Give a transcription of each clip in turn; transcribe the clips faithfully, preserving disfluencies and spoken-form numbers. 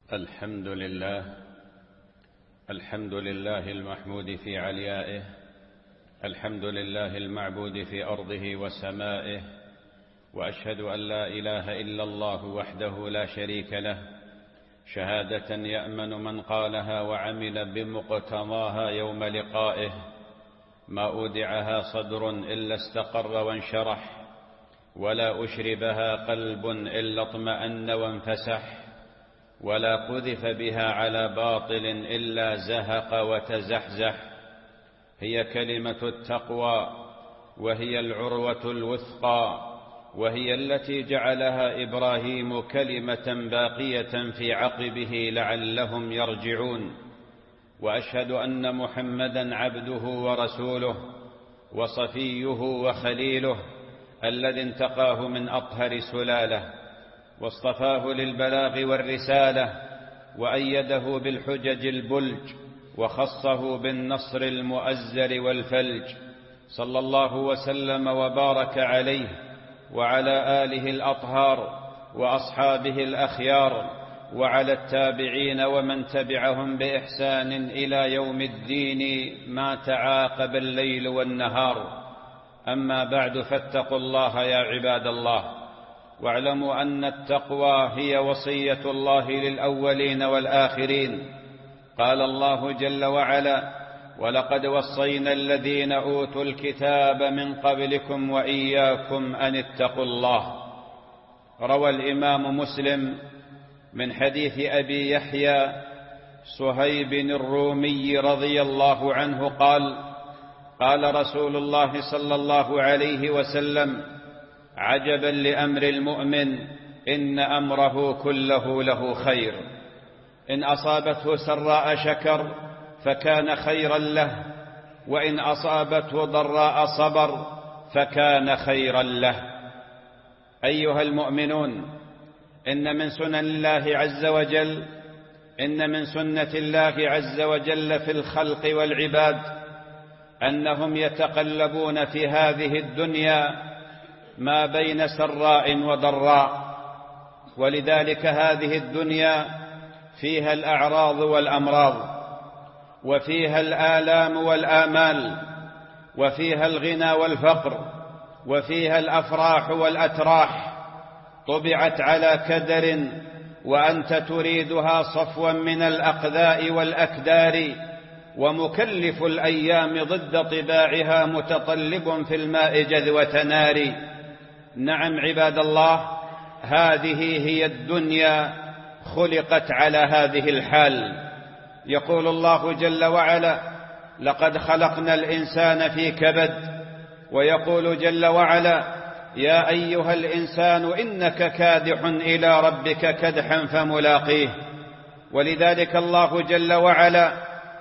الحمد لله الحمد لله المحمود في عليائه، الحمد لله المعبود في أرضه وسمائه، وأشهد أن لا إله إلا الله وحده لا شريك له، شهادة يأمن من قالها وعمل بمقتضاها يوم لقائه. ما أودعها صدر إلا استقر وانشرح، ولا أشربها قلب إلا اطمأن وانفسح، ولا قذف بها على باطل إلا زهق وتزحزح. هي كلمة التقوى، وهي العروة الوثقى، وهي التي جعلها إبراهيم كلمة باقية في عقبه لعلهم يرجعون. وأشهد أن محمدا عبده ورسوله وصفيه وخليله، الذي انتقاه من أطهر سلاله، واصطفاه للبلاغ والرسالة، وأيده بالحجج البلج، وخصه بالنصر المؤزر والفلج. صلى الله وسلم وبارك عليه وعلى آله الأطهار وأصحابه الأخيار، وعلى التابعين ومن تبعهم بإحسان إلى يوم الدين ما تعاقب الليل والنهار. أما بعد، فاتقوا الله يا عباد الله، واعلموا أن التقوى هي وصية الله للأولين والآخرين. قال الله جل وعلا: ولقد وصينا الذين أوتوا الكتاب من قبلكم وإياكم أن اتقوا الله. روى الإمام مسلم من حديث أبي يحيى صهيب الرومي رضي الله عنه قال: قال رسول الله صلى الله عليه وسلم: عجبا لأمر المؤمن، إن أمره كله له خير، إن أصابته سراء شكر فكان خيرا له، وإن أصابته ضراء صبر فكان خيرا له. أيها المؤمنون، إن من سنن الله عز وجل إن من سنة الله عز وجل في الخلق والعباد أنهم يتقلبون في هذه الدنيا ما بين سراء وضراء، ولذلك هذه الدنيا فيها الأعراض والأمراض، وفيها الآلام والآمال، وفيها الغنى والفقر، وفيها الأفراح والأتراح. طبعت على كدر، وأنت تريدها صفوا من الأقذاء والأكدار، ومكلف الأيام ضد طباعها متطلب في الماء جذوة نار. نعم عباد الله، هذه هي الدنيا، خلقت على هذه الحال. يقول الله جل وعلا: لقد خلقنا الإنسان في كبد. ويقول جل وعلا: يا أيها الإنسان إنك كادح إلى ربك كدحا فملاقيه. ولذلك الله جل وعلا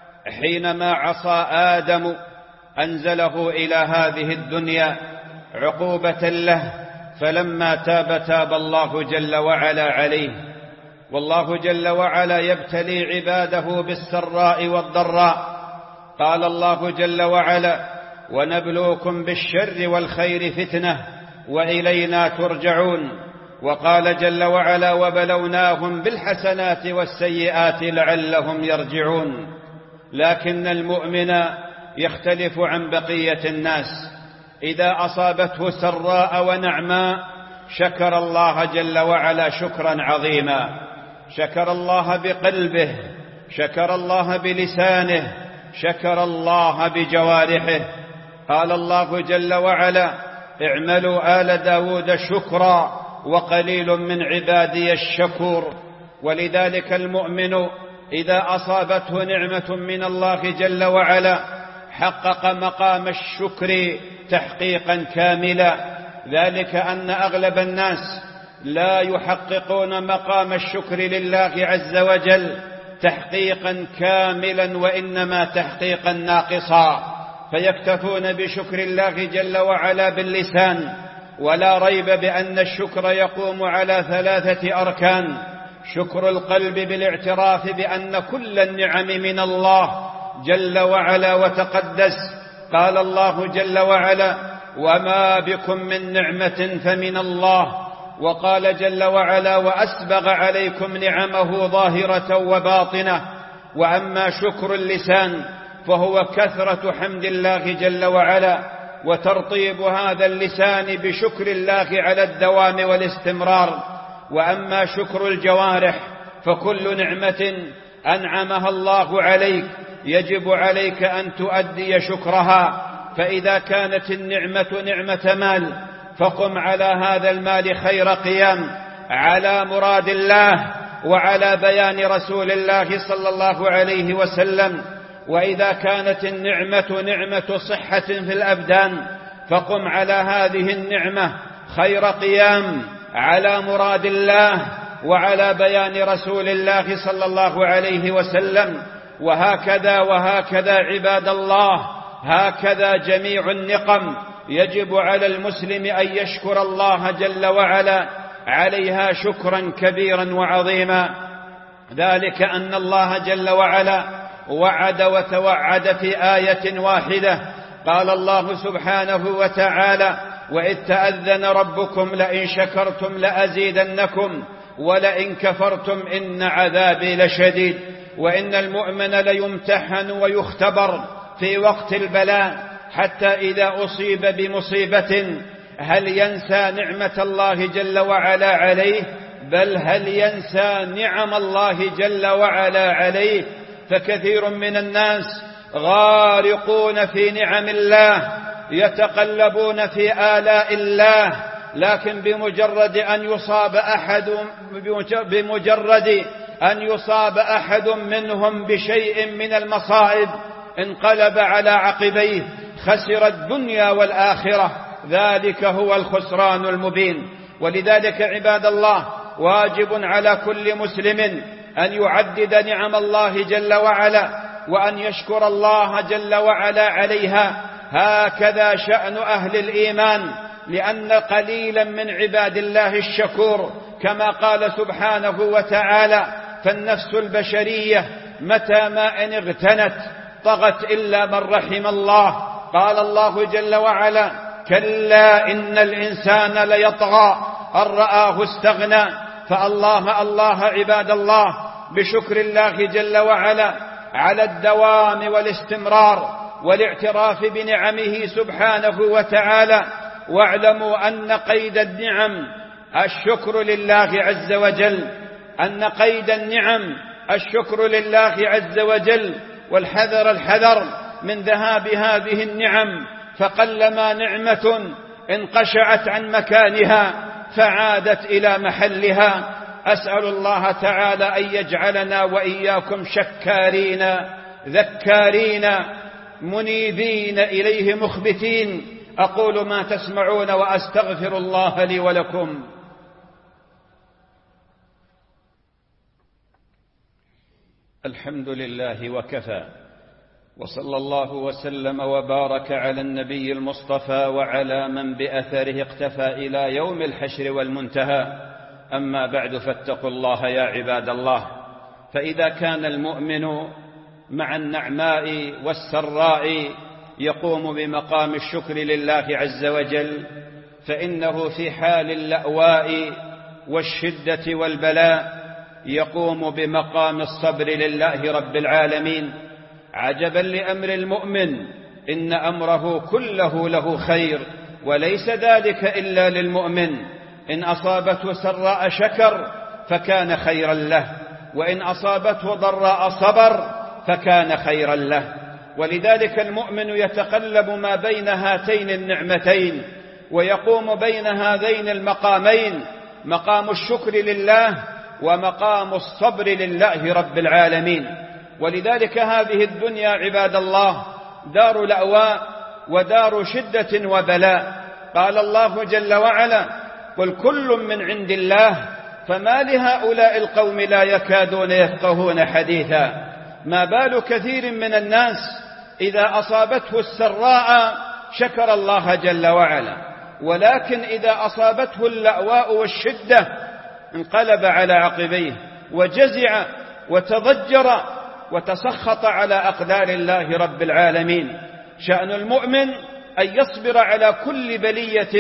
حينما عصى آدم أنزله إلى هذه الدنيا عقوبة له، فلما تاب تاب الله جل وعلا عليه. والله جل وعلا يبتلي عباده بالسراء والضراء. قال الله جل وعلا: ونبلوكم بالشر والخير فتنة وإلينا ترجعون. وقال جل وعلا: وبلوناهم بالحسنات والسيئات لعلهم يرجعون. لكن المؤمن يختلف عن بقية الناس، إذا أصابته سراء ونعماء شكر الله جل وعلا شكرا عظيما، شكر الله بقلبه، شكر الله بلسانه، شكر الله بجوارحه. قال الله جل وعلا: اعملوا آل داود شكرا وقليل من عبادي الشكور. ولذلك المؤمن إذا أصابته نعمة من الله جل وعلا حقق مقام الشكر تحقيقا كاملا. ذلك أن أغلب الناس لا يحققون مقام الشكر لله عز وجل تحقيقا كاملا، وإنما تحقيقا ناقصا، فيكتفون بشكر الله جل وعلا باللسان. ولا ريب بأن الشكر يقوم على ثلاثة أركان: شكر القلب بالاعتراف بأن كل النعم من الله جل وعلا وتقدس. قال الله جل وعلا: وما بكم من نعمة فمن الله، وقال جل وعلا: وأسبغ عليكم نعمه ظاهرة وباطنة. وأما شكر اللسان فهو كثرة حمد الله جل وعلا وترطيب هذا اللسان بشكر الله على الدوام والاستمرار. وأما شكر الجوارح فكل نعمة أنعمها الله عليك يجب عليك أن تؤدي شكرها. فإذا كانت النعمة نعمة مال فقم على هذا المال خير قيام على مراد الله وعلى بيان رسول الله صلى الله عليه وسلم. وإذا كانت النعمة نعمة صحة في الأبدان فقم على هذه النعمة خير قيام على مراد الله وعلى بيان رسول الله صلى الله عليه وسلم. وهكذا وهكذا عباد الله، هكذا جميع النقم يجب على المسلم أن يشكر الله جل وعلا عليها شكرا كبيرا وعظيما. ذلك أن الله جل وعلا وعد وتوعد في آية واحدة. قال الله سبحانه وتعالى: وإذ تأذن ربكم لئن شكرتم لأزيدنكم ولئن كفرتم إن عذابي لشديد. وإن المؤمن ليمتحن ويختبر في وقت البلاء حتى إذا أصيب بمصيبة هل ينسى نعمة الله جل وعلا عليه؟ بل هل ينسى نعم الله جل وعلا عليه؟ فكثير من الناس غارقون في نعم الله، يتقلبون في آلاء الله، لكن بمجرد أن يصاب أحد بمجرد أن يصاب أحد منهم بشيء من المصائب انقلب على عقبيه، خسر الدنيا والآخرة. ذلك هو الخسران المبين. ولذلك عباد الله واجب على كل مسلم أن يعدد نعم الله جل وعلا وأن يشكر الله جل وعلا عليها. هكذا شأن أهل الإيمان، لأن قليلا من عباد الله الشكور، كما قال سبحانه وتعالى: فالنفس البشرية متى ما إن اغتنت طغت إلا من رحم الله. قال الله جل وعلا: كلا إن الإنسان ليطغى أن رآه استغنى. فالله الله عباد الله بشكر الله جل وعلا على الدوام والاستمرار والاعتراف بنعمه سبحانه وتعالى. واعلموا أن قيد النعم الشكر لله عز وجل، أن قيد النعم الشكر لله عز وجل. والحذر الحذر من ذهاب هذه النعم، فقلما نعمة انقشعت عن مكانها فعادت إلى محلها. أسأل الله تعالى أن يجعلنا وإياكم شكارين ذكارين منيبين إليه مخبتين. أقول ما تسمعون وأستغفر الله لي ولكم. الحمد لله وكفى، وصلى الله وسلم وبارك على النبي المصطفى وعلى من بأثره اقتفى إلى يوم الحشر والمنتهى. أما بعد، فاتقوا الله يا عباد الله. فإذا كان المؤمن مع النعماء والسراء يقوم بمقام الشكر لله عز وجل، فإنه في حال اللأواء والشدة والبلاء يقوم بمقام الصبر لله رب العالمين. عجبا لأمر المؤمن، إن أمره كله له خير، وليس ذلك إلا للمؤمن. إن أصابته سراء شكر فكان خيرا له، وإن أصابته ضراء صبر فكان خيرا له. ولذلك المؤمن يتقلب ما بين هاتين النعمتين، ويقوم بين هذين المقامين، مقام الشكر لله ومقام الصبر لله رب العالمين. ولذلك هذه الدنيا عباد الله دار لأواء ودار شدة وبلاء. قال الله جل وعلا: قل كل من عند الله فما لهؤلاء القوم لا يكادون يفقهون حديثا. ما بال كثير من الناس إذا أصابته السراء شكر الله جل وعلا، ولكن إذا أصابته اللأواء والشدة انقلب على عقبيه وجزع وتضجر وتسخط على أقدار الله رب العالمين. شأن المؤمن أن يصبر على كل بلية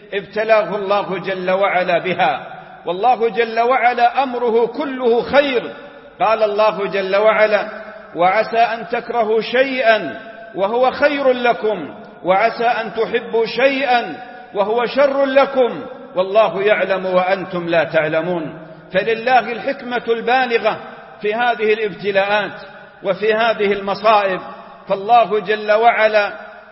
ابتلاه الله جل وعلا بها. والله جل وعلا أمره كله خير. قال الله جل وعلا: وعسى أن تكرهوا شيئا وهو خير لكم، وعسى أن تحبوا شيئا وهو شر لكم، والله يعلم وأنتم لا تعلمون. فلله الحكمة البالغة في هذه الابتلاءات وفي هذه المصائب، فالله جل وعلا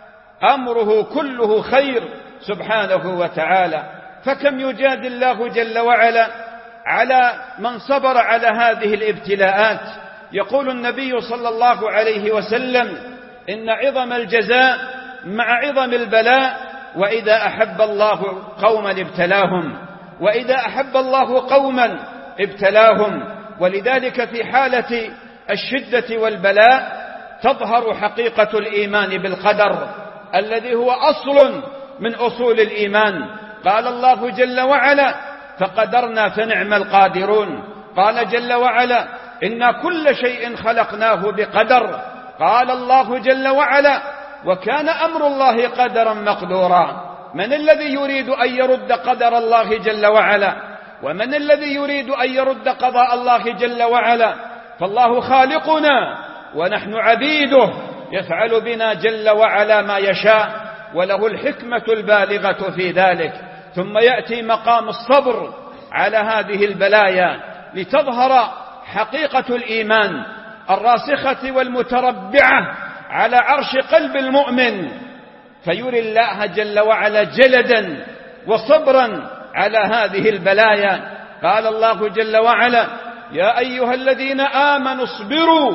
أمره كله خير سبحانه وتعالى. فكم يجادل الله جل وعلا على من صبر على هذه الابتلاءات. يقول النبي صلى الله عليه وسلم: إن عظم الجزاء مع عظم البلاء، وإذا أحب الله قوما ابتلاهم، وإذا أحب الله قوما ابتلاهم. ولذلك في حالة الشدة والبلاء تظهر حقيقة الإيمان بالقدر الذي هو أصل من أصول الإيمان. قال الله جل وعلا: فقدرنا فنعم القادرون. قال جل وعلا: إنا كل شيء خلقناه بقدر. قال الله جل وعلا: وكان أمر الله قدرا مقدورا. من الذي يريد أن يرد قدر الله جل وعلا؟ ومن الذي يريد أن يرد قضاء الله جل وعلا؟ فالله خالقنا ونحن عبيده، يفعل بنا جل وعلا ما يشاء، وله الحكمة البالغة في ذلك. ثم يأتي مقام الصبر على هذه البلايا لتظهر حقيقة الإيمان الراسخة والمتربعة على عرش قلب المؤمن، فيري الله جل وعلا جلدا وصبرا على هذه البلايا. قال الله جل وعلا: يا أيها الذين آمنوا اصبروا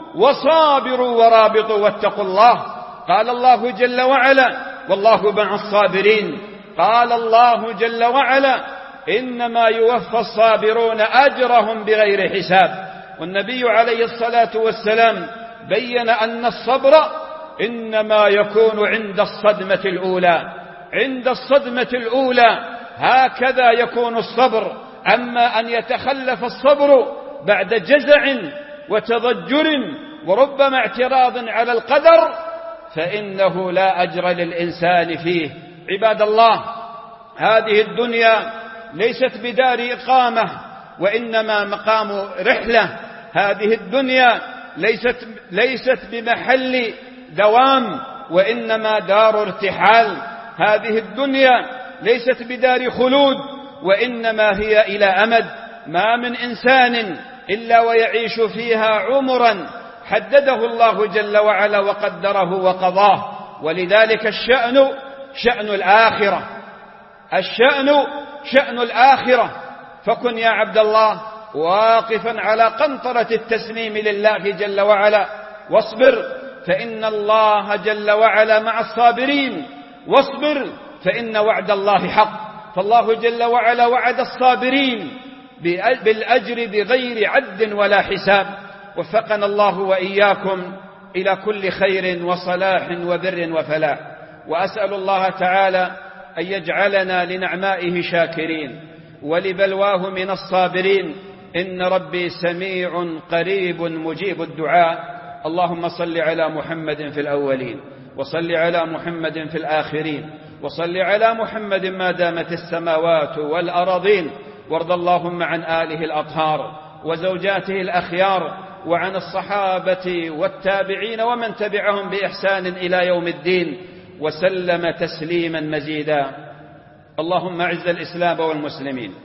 وصابروا ورابطوا واتقوا الله. قال الله جل وعلا: والله مع الصابرين. قال الله جل وعلا: إنما يوفى الصابرون أجرهم بغير حساب. والنبي عليه الصلاة والسلام بين أن الصبر إنما يكون عند الصدمة الأولى. عند الصدمة الأولى هكذا يكون الصبر. أما أن يتخلف الصبر بعد جزع وتضجر وربما اعتراض على القدر فإنه لا أجر للإنسان فيه. عباد الله، هذه الدنيا ليست بدار إقامة وإنما مقام رحلة. هذه الدنيا ليست, ليست بمحل دوام وإنما دار ارتحال. هذه الدنيا ليست بدار خلود وإنما هي إلى أمد. ما من إنسان إلا ويعيش فيها عمرا حدده الله جل وعلا وقدره وقضاه. ولذلك الشأن شأن الآخرة، الشأن شأن الآخرة. فكن يا عبد الله واقفا على قنطرة التسليم لله جل وعلا، واصبر فإن الله جل وعلا مع الصابرين، واصبر فإن وعد الله حق. فالله جل وعلا وعد الصابرين بالأجر بغير عد ولا حساب. وفقنا الله وإياكم إلى كل خير وصلاح وبر وفلاح. وأسأل الله تعالى أن يجعلنا لنعمائه شاكرين ولبلواه من الصابرين. إن ربي سميع قريب مجيب الدعاء. اللهم صل على محمد في الأولين، وصل على محمد في الآخرين، وصل على محمد ما دامت السماوات والأراضين. وارض اللهم عن آله الأطهار وزوجاته الأخيار، وعن الصحابة والتابعين ومن تبعهم بإحسان إلى يوم الدين، وسلم تسليما مزيدا. اللهم أعز الإسلام والمسلمين،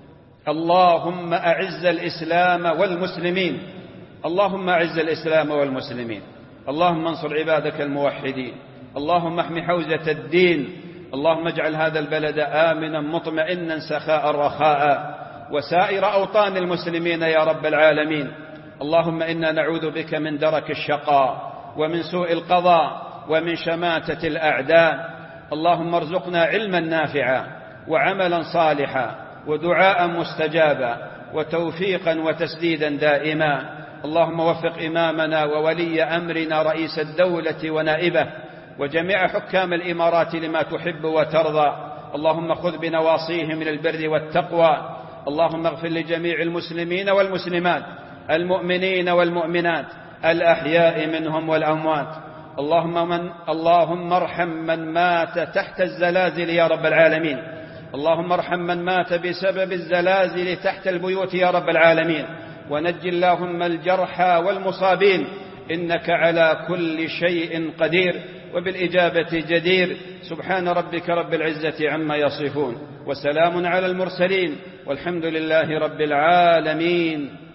اللهم أعز الإسلام والمسلمين، اللهم أعز الإسلام والمسلمين. اللهم انصر عبادك الموحدين، اللهم احم حوزة الدين. اللهم اجعل هذا البلد آمنا مطمئنا سخاء رخاء، وسائر أوطان المسلمين يا رب العالمين. اللهم إنا نعوذ بك من درك الشقاء ومن سوء القضاء ومن شماتة الأعداء. اللهم ارزقنا علما نافعا وعملا صالحا ودعاء مستجابا وتوفيقا وتسديدا دائما. اللهم وفق إمامنا وولي أمرنا رئيس الدولة ونائبه وجميع حكام الإمارات لما تحب وترضى. اللهم خذ بنواصيهم للبر والتقوى. اللهم اغفر لجميع المسلمين والمسلمات، المؤمنين والمؤمنات، الأحياء منهم والأموات. اللهم, من اللهم ارحم من مات تحت الزلازل يا رب العالمين. اللهم ارحم من مات بسبب الزلازل تحت البيوت يا رب العالمين. ونجي اللهم الجرحى والمصابين، إنك على كل شيء قدير وبالإجابة جدير. سبحان ربك رب العزة عما يصفون، وسلام على المرسلين، والحمد لله رب العالمين.